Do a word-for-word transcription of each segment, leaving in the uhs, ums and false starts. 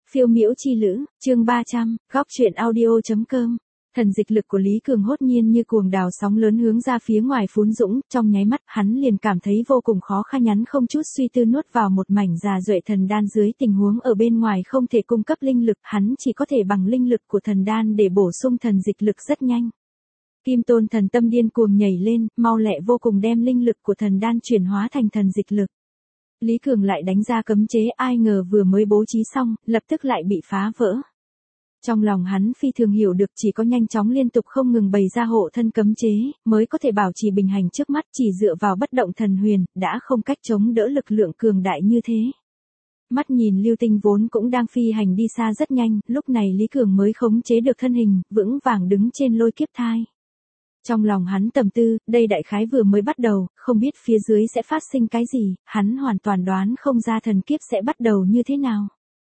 Phiêu miễu chi lữ, chương ba trăm, góc truyện audio.com. Thần dịch lực của Lý Cường hốt nhiên như cuồng đào sóng lớn hướng ra phía ngoài phún dũng, trong nháy mắt hắn liền cảm thấy vô cùng khó khăn nhắn không chút suy tư nuốt vào một mảnh già duệ thần đan dưới tình huống ở bên ngoài không thể cung cấp linh lực, hắn chỉ có thể bằng linh lực của thần đan để bổ sung thần dịch lực rất nhanh. Kim Tôn thần tâm điên cuồng nhảy lên, mau lẹ vô cùng đem linh lực của thần đan chuyển hóa thành thần dịch lực. Lý Cường lại đánh ra cấm chế, ai ngờ vừa mới bố trí xong, lập tức lại bị phá vỡ. Trong lòng hắn phi thường hiểu được chỉ có nhanh chóng liên tục không ngừng bày ra hộ thân cấm chế, mới có thể bảo trì bình hành trước mắt, chỉ dựa vào bất động thần huyền, đã không cách chống đỡ lực lượng cường đại như thế. Mắt nhìn Lưu Tinh vốn cũng đang phi hành đi xa rất nhanh, lúc này Lý Cường mới khống chế được thân hình, vững vàng đứng trên lôi kiếp thai. Trong lòng hắn tầm tư, đây đại khái vừa mới bắt đầu, không biết phía dưới sẽ phát sinh cái gì, hắn hoàn toàn đoán không ra thần kiếp sẽ bắt đầu như thế nào.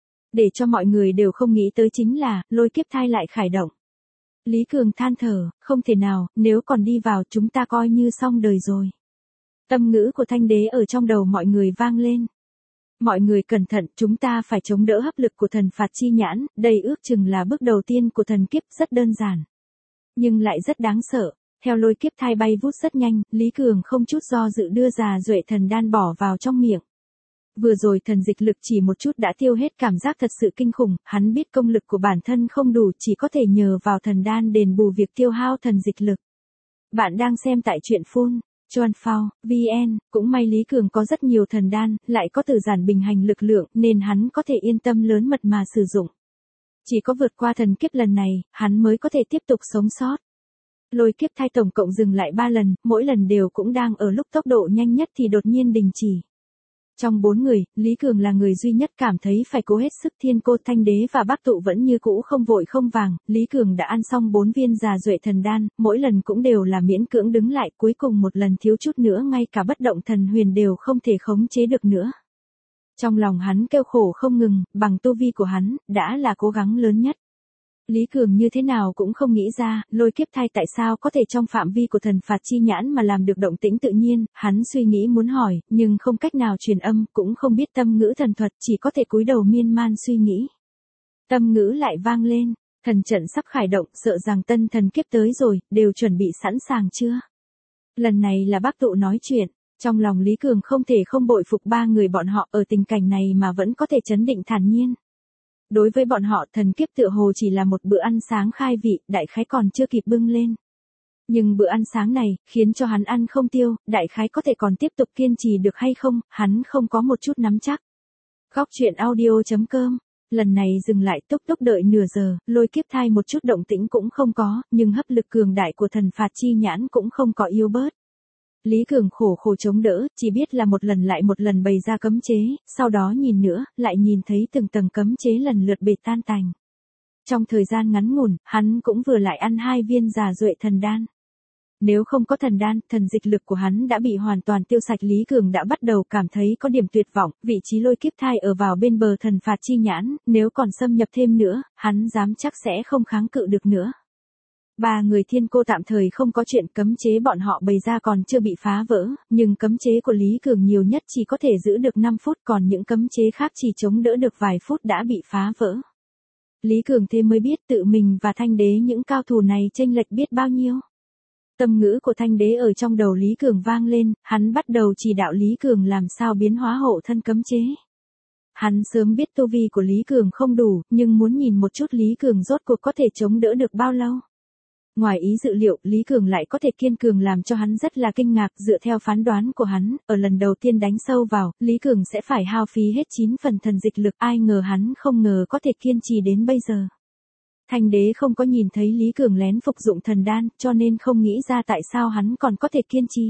Để cho mọi người đều không nghĩ tới chính là, lôi kiếp thai lại khởi động. Lý Cường than thở, không thể nào, nếu còn đi vào chúng ta coi như xong đời rồi. Tâm ngữ của Thanh Đế ở trong đầu mọi người vang lên. Mọi người cẩn thận, chúng ta phải chống đỡ hấp lực của thần phạt chi nhãn, đây ước chừng là bước đầu tiên của thần kiếp, rất đơn giản. Nhưng lại rất đáng sợ. Theo lôi kiếp thai bay vút rất nhanh, Lý Cường không chút do dự đưa già duệ thần đan bỏ vào trong miệng. Vừa rồi thần dịch lực chỉ một chút đã tiêu hết, cảm giác thật sự kinh khủng, hắn biết công lực của bản thân không đủ, chỉ có thể nhờ vào thần đan đền bù việc tiêu hao thần dịch lực. Bạn đang xem tại truyện phun, Chuan Phao, vê en, cũng may Lý Cường có rất nhiều thần đan, lại có tử giản bình hành lực lượng, nên hắn có thể yên tâm lớn mật mà sử dụng. Chỉ có vượt qua thần kiếp lần này, hắn mới có thể tiếp tục sống sót. Lôi kiếp thai tổng cộng dừng lại ba lần, mỗi lần đều cũng đang ở lúc tốc độ nhanh nhất thì đột nhiên đình chỉ. Trong bốn người, Lý Cường là người duy nhất cảm thấy phải cố hết sức, Thiên Cô, Thanh Đế và Bác Tụ vẫn như cũ không vội không vàng, Lý Cường đã ăn xong bốn viên già duệ thần đan, mỗi lần cũng đều là miễn cưỡng đứng lại, cuối cùng một lần thiếu chút nữa ngay cả bất động thần huyền đều không thể khống chế được nữa. Trong lòng hắn kêu khổ không ngừng, bằng tu vi của hắn, đã là cố gắng lớn nhất. Lý Cường như thế nào cũng không nghĩ ra, lôi kiếp thai tại sao có thể trong phạm vi của thần phạt chi nhãn mà làm được động tĩnh tự nhiên, hắn suy nghĩ muốn hỏi, nhưng không cách nào truyền âm, cũng không biết tâm ngữ thần thuật, chỉ có thể cúi đầu miên man suy nghĩ. Tâm ngữ lại vang lên, thần trận sắp khởi động, sợ rằng tân thần kiếp tới rồi, đều chuẩn bị sẵn sàng chưa? Lần này là Bác Tụ nói chuyện, trong lòng Lý Cường không thể không bội phục ba người bọn họ ở tình cảnh này mà vẫn có thể trấn định thản nhiên. Đối với bọn họ, thần kiếp tựa hồ chỉ là một bữa ăn sáng khai vị, đại khái còn chưa kịp bưng lên. Nhưng bữa ăn sáng này, khiến cho hắn ăn không tiêu, đại khái có thể còn tiếp tục kiên trì được hay không, hắn không có một chút nắm chắc. Góc truyện audio.com, lần này dừng lại túc túc đợi nửa giờ, lôi kiếp thai một chút động tĩnh cũng không có, nhưng hấp lực cường đại của thần phạt chi nhãn cũng không có yếu bớt. Lý Cường khổ khổ chống đỡ, chỉ biết là một lần lại một lần bày ra cấm chế, sau đó nhìn nữa, lại nhìn thấy từng tầng cấm chế lần lượt bệt tan tành. Trong thời gian ngắn ngủn, hắn cũng vừa lại ăn hai viên già duệ thần đan. Nếu không có thần đan, thần dịch lực của hắn đã bị hoàn toàn tiêu sạch. Lý Cường đã bắt đầu cảm thấy có điểm tuyệt vọng, vị trí lôi kiếp thai ở vào bên bờ thần phạt chi nhãn, nếu còn xâm nhập thêm nữa, hắn dám chắc sẽ không kháng cự được nữa. Ba người Thiên Cô tạm thời không có chuyện, cấm chế bọn họ bày ra còn chưa bị phá vỡ, nhưng cấm chế của Lý Cường nhiều nhất chỉ có thể giữ được năm phút, còn những cấm chế khác chỉ chống đỡ được vài phút đã bị phá vỡ. Lý Cường thế mới biết tự mình và Thanh Đế những cao thủ này chênh lệch biết bao nhiêu. Tâm ngữ của Thanh Đế ở trong đầu Lý Cường vang lên, hắn bắt đầu chỉ đạo Lý Cường làm sao biến hóa hộ thân cấm chế. Hắn sớm biết tu vi của Lý Cường không đủ, nhưng muốn nhìn một chút Lý Cường rốt cuộc có thể chống đỡ được bao lâu. Ngoài ý dự liệu, Lý Cường lại có thể kiên cường làm cho hắn rất là kinh ngạc, dựa theo phán đoán của hắn, ở lần đầu tiên đánh sâu vào, Lý Cường sẽ phải hao phí hết chín phần thần dịch lực, ai ngờ hắn không ngờ có thể kiên trì đến bây giờ. Thanh Đế không có nhìn thấy Lý Cường lén phục dụng thần đan, cho nên không nghĩ ra tại sao hắn còn có thể kiên trì.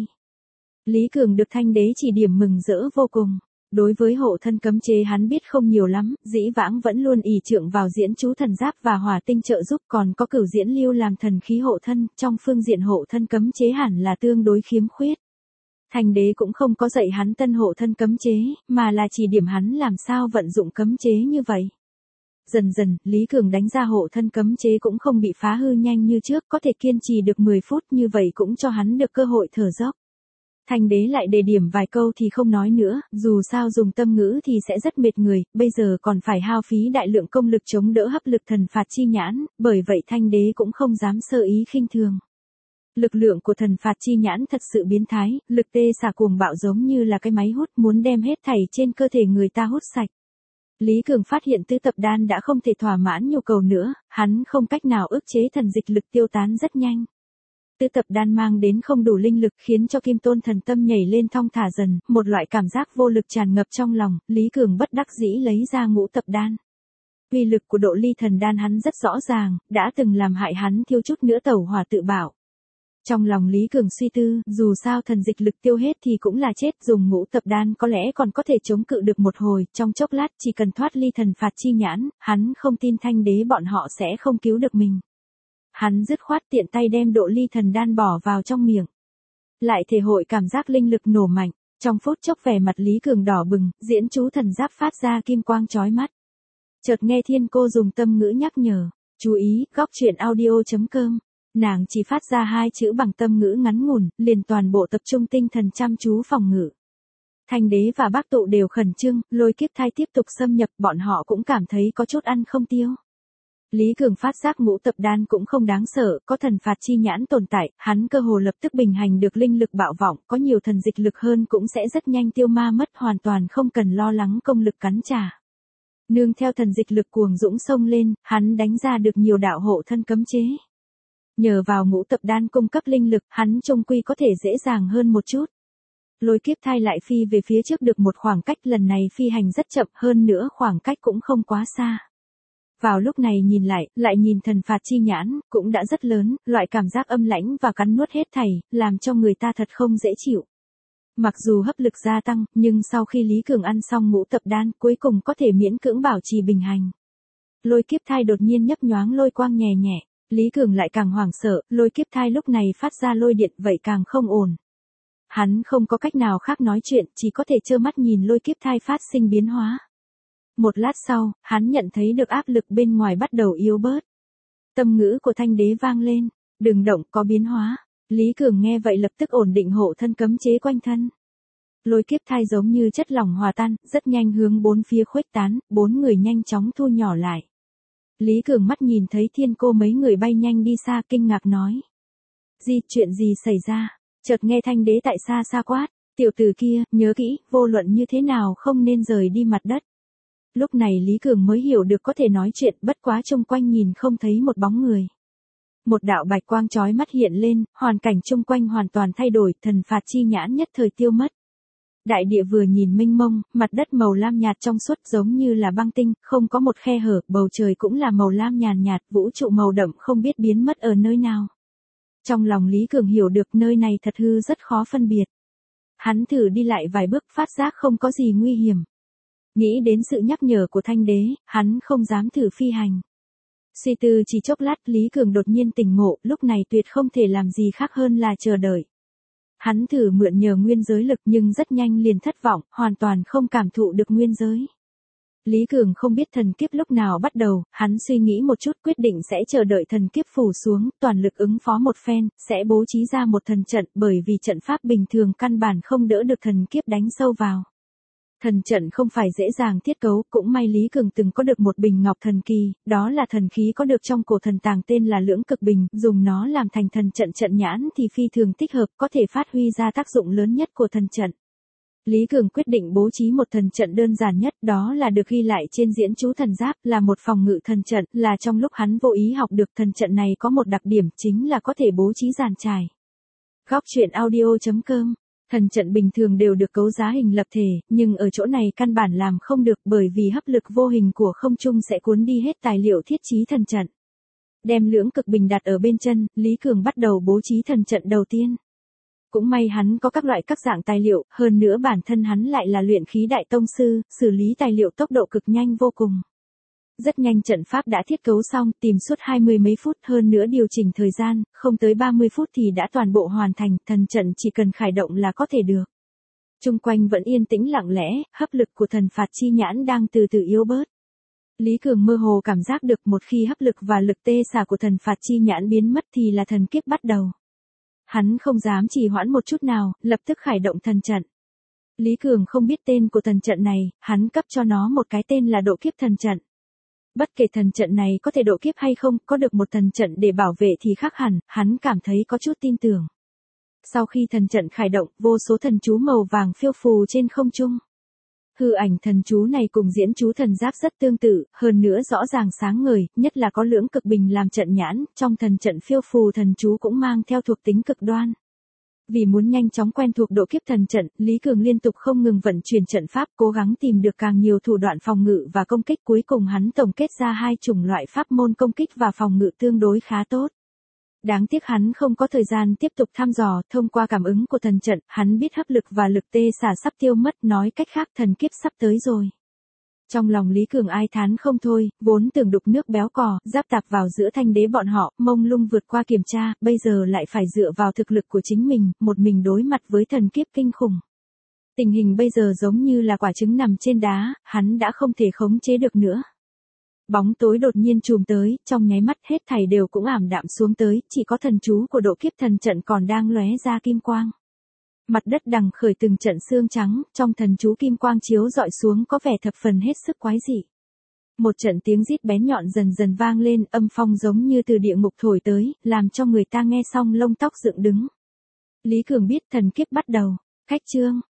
Lý Cường được Thanh Đế chỉ điểm mừng rỡ vô cùng. Đối với hộ thân cấm chế hắn biết không nhiều lắm, dĩ vãng vẫn luôn ỷ trượng vào diễn chú thần giáp và hỏa tinh trợ giúp, còn có cửu diễn lưu làm thần khí hộ thân, trong phương diện hộ thân cấm chế hẳn là tương đối khiếm khuyết. Thanh Đế cũng không có dạy hắn tân hộ thân cấm chế, mà là chỉ điểm hắn làm sao vận dụng cấm chế như vậy. Dần dần, Lý Cường đánh ra hộ thân cấm chế cũng không bị phá hư nhanh như trước, có thể kiên trì được mười phút, như vậy cũng cho hắn được cơ hội thở dốc. Thanh đế lại đề điểm vài câu thì không nói nữa, dù sao dùng tâm ngữ thì sẽ rất mệt người, bây giờ còn phải hao phí đại lượng công lực chống đỡ hấp lực thần phạt chi nhãn, bởi vậy thanh đế cũng không dám sơ ý khinh thường. Lực lượng của thần phạt chi nhãn thật sự biến thái, lực tê xả cuồng bạo giống như là cái máy hút muốn đem hết thảy trên cơ thể người ta hút sạch. Lý Cường phát hiện tứ tập đan đã không thể thỏa mãn nhu cầu nữa, hắn không cách nào ức chế thần dịch lực tiêu tán rất nhanh. Tứ tập đan mang đến không đủ linh lực khiến cho kim tôn thần tâm nhảy lên thong thả dần, một loại cảm giác vô lực tràn ngập trong lòng, Lý Cường bất đắc dĩ lấy ra ngũ tập đan. Uy lực của độ ly thần đan hắn rất rõ ràng, đã từng làm hại hắn thiếu chút nữa tẩu hỏa tự bảo. Trong lòng Lý Cường suy tư, dù sao thần dịch lực tiêu hết thì cũng là chết, dùng ngũ tập đan có lẽ còn có thể chống cự được một hồi, trong chốc lát chỉ cần thoát ly thần phạt chi nhãn, hắn không tin thanh đế bọn họ sẽ không cứu được mình. Hắn dứt khoát tiện tay đem độ ly thần đan bỏ vào trong miệng. Lại thể hội cảm giác linh lực nổ mạnh, trong phút chốc vẻ mặt Lý Cường đỏ bừng, diễn chú thần giáp phát ra kim quang chói mắt. Chợt nghe thiên cô dùng tâm ngữ nhắc nhở, chú ý, góc truyện audio chấm com. Nàng chỉ phát ra hai chữ bằng tâm ngữ ngắn ngủn, liền toàn bộ tập trung tinh thần chăm chú phòng ngự. Thanh đế và bác tụ đều khẩn trương, lôi kiếp thai tiếp tục xâm nhập, bọn họ cũng cảm thấy có chút ăn không tiêu. Lý Cường phát giác ngũ tập đan cũng không đáng sợ, có thần phạt chi nhãn tồn tại, hắn cơ hồ lập tức bình hành được linh lực bạo vọng, có nhiều thần dịch lực hơn cũng sẽ rất nhanh tiêu ma mất, hoàn toàn không cần lo lắng công lực cắn trả. Nương theo thần dịch lực cuồng dũng sông lên, hắn đánh ra được nhiều đạo hộ thân cấm chế. Nhờ vào ngũ tập đan cung cấp linh lực, hắn trông quy có thể dễ dàng hơn một chút. Lôi kiếp thai lại phi về phía trước được một khoảng cách, lần này phi hành rất chậm, hơn nữa khoảng cách cũng không quá xa. Vào lúc này nhìn lại, lại nhìn thần phạt chi nhãn, cũng đã rất lớn, loại cảm giác âm lãnh và cắn nuốt hết thảy, làm cho người ta thật không dễ chịu. Mặc dù hấp lực gia tăng, nhưng sau khi Lý Cường ăn xong ngũ tập đan, cuối cùng có thể miễn cưỡng bảo trì bình hành. Lôi kiếp thai đột nhiên nhấp nhoáng lôi quang nhẹ nhẹ, Lý Cường lại càng hoảng sợ, lôi kiếp thai lúc này phát ra lôi điện vậy càng không ổn. Hắn không có cách nào khác nói chuyện, chỉ có thể trơ mắt nhìn lôi kiếp thai phát sinh biến hóa. Một lát sau, hắn nhận thấy được áp lực bên ngoài bắt đầu yếu bớt. Tâm ngữ của thanh đế vang lên, đừng động, có biến hóa. Lý Cường nghe vậy lập tức ổn định hộ thân cấm chế quanh thân. Lôi kiếp thai giống như chất lỏng hòa tan, rất nhanh hướng bốn phía khuếch tán, bốn người nhanh chóng thu nhỏ lại. Lý Cường mắt nhìn thấy thiên cô mấy người bay nhanh đi xa, kinh ngạc nói. Gì, chuyện gì xảy ra? Chợt nghe thanh đế tại xa xa quát, tiểu tử kia, nhớ kỹ, vô luận như thế nào không nên rời đi mặt đất. Lúc này Lý Cường mới hiểu được có thể nói chuyện, bất quá xung quanh nhìn không thấy một bóng người. Một đạo bạch quang chói mắt hiện lên, hoàn cảnh xung quanh hoàn toàn thay đổi, thần phạt chi nhãn nhất thời tiêu mất. Đại địa vừa nhìn mênh mông, mặt đất màu lam nhạt trong suốt giống như là băng tinh, không có một khe hở, bầu trời cũng là màu lam nhàn nhạt, vũ trụ màu đậm không biết biến mất ở nơi nào. Trong lòng Lý Cường hiểu được nơi này thật hư rất khó phân biệt. Hắn thử đi lại vài bước, phát giác không có gì nguy hiểm. Nghĩ đến sự nhắc nhở của thanh đế, hắn không dám thử phi hành. Suy tư chỉ chốc lát, Lý Cường đột nhiên tỉnh ngộ, lúc này tuyệt không thể làm gì khác hơn là chờ đợi. Hắn thử mượn nhờ nguyên giới lực nhưng rất nhanh liền thất vọng, hoàn toàn không cảm thụ được nguyên giới. Lý Cường không biết thần kiếp lúc nào bắt đầu, hắn suy nghĩ một chút quyết định sẽ chờ đợi thần kiếp phủ xuống, toàn lực ứng phó một phen, sẽ bố trí ra một thần trận, bởi vì trận pháp bình thường căn bản không đỡ được thần kiếp đánh sâu vào. Thần trận không phải dễ dàng thiết cấu, cũng may Lý Cường từng có được một bình ngọc thần kỳ, đó là thần khí có được trong cổ thần tàng tên là Lưỡng Cực Bình, dùng nó làm thành thần trận trận nhãn thì phi thường thích hợp, có thể phát huy ra tác dụng lớn nhất của thần trận. Lý Cường quyết định bố trí một thần trận đơn giản nhất, đó là được ghi lại trên diễn chú thần giáp, là một phòng ngự thần trận, là trong lúc hắn vô ý học được thần trận này có một đặc điểm chính là có thể bố trí dàn trải. Góc truyện audio chấm com. Thần trận bình thường đều được cấu giá hình lập thể, nhưng ở chỗ này căn bản làm không được, bởi vì hấp lực vô hình của không trung sẽ cuốn đi hết tài liệu thiết trí thần trận. Đem Lưỡng Cực Bình đặt ở bên chân, Lý Cường bắt đầu bố trí thần trận đầu tiên. Cũng may hắn có các loại các dạng tài liệu, hơn nữa bản thân hắn lại là luyện khí đại tông sư, xử lý tài liệu tốc độ cực nhanh vô cùng. Rất nhanh trận pháp đã thiết cấu xong, tìm suốt hai mươi mấy phút, hơn nữa điều chỉnh thời gian, không tới ba mươi phút thì đã toàn bộ hoàn thành, thần trận chỉ cần khởi động là có thể được. Trung quanh vẫn yên tĩnh lặng lẽ, hấp lực của thần phạt chi nhãn đang từ từ yếu bớt. Lý Cường mơ hồ cảm giác được một khi hấp lực và lực tê xả của thần phạt chi nhãn biến mất thì là thần kiếp bắt đầu. Hắn không dám trì hoãn một chút nào, lập tức khởi động thần trận. Lý Cường không biết tên của thần trận này, hắn cấp cho nó một cái tên là độ kiếp thần trận. Bất kể thần trận này có thể độ kiếp hay không, có được một thần trận để bảo vệ thì khác hẳn, hắn cảm thấy có chút tin tưởng. Sau khi thần trận khởi động, vô số thần chú màu vàng phiêu phù trên không trung. Hư ảnh thần chú này cùng diễn chú thần giáp rất tương tự, hơn nữa rõ ràng sáng ngời, nhất là có lưỡng cực bình làm trận nhãn, trong thần trận phiêu phù thần chú cũng mang theo thuộc tính cực đoan. Vì muốn nhanh chóng quen thuộc độ kiếp thần trận, Lý Cường liên tục không ngừng vận chuyển trận pháp, cố gắng tìm được càng nhiều thủ đoạn phòng ngự và công kích, cuối cùng hắn tổng kết ra hai chủng loại pháp môn công kích và phòng ngự tương đối khá tốt. Đáng tiếc hắn không có thời gian tiếp tục thăm dò, thông qua cảm ứng của thần trận, hắn biết hấp lực và lực tê xả sắp tiêu mất, nói cách khác thần kiếp sắp tới rồi. Trong lòng Lý Cường ai thán không thôi, vốn tưởng đục nước béo cò, giáp tạp vào giữa thanh đế bọn họ, mông lung vượt qua kiểm tra, bây giờ lại phải dựa vào thực lực của chính mình, một mình đối mặt với thần kiếp kinh khủng. Tình hình bây giờ giống như là quả trứng nằm trên đá, hắn đã không thể khống chế được nữa. Bóng tối đột nhiên trùm tới, trong nháy mắt hết thảy đều cũng ảm đạm xuống tới, chỉ có thần chú của độ kiếp thần trận còn đang lóe ra kim quang. Mặt đất đằng khởi từng trận xương trắng, trong thần chú kim quang chiếu dọi xuống có vẻ thập phần hết sức quái dị. Một trận tiếng rít bén nhọn dần dần vang lên, âm phong giống như từ địa ngục thổi tới, làm cho người ta nghe xong lông tóc dựng đứng. Lý Cường biết thần kiếp bắt đầu. Khách chương,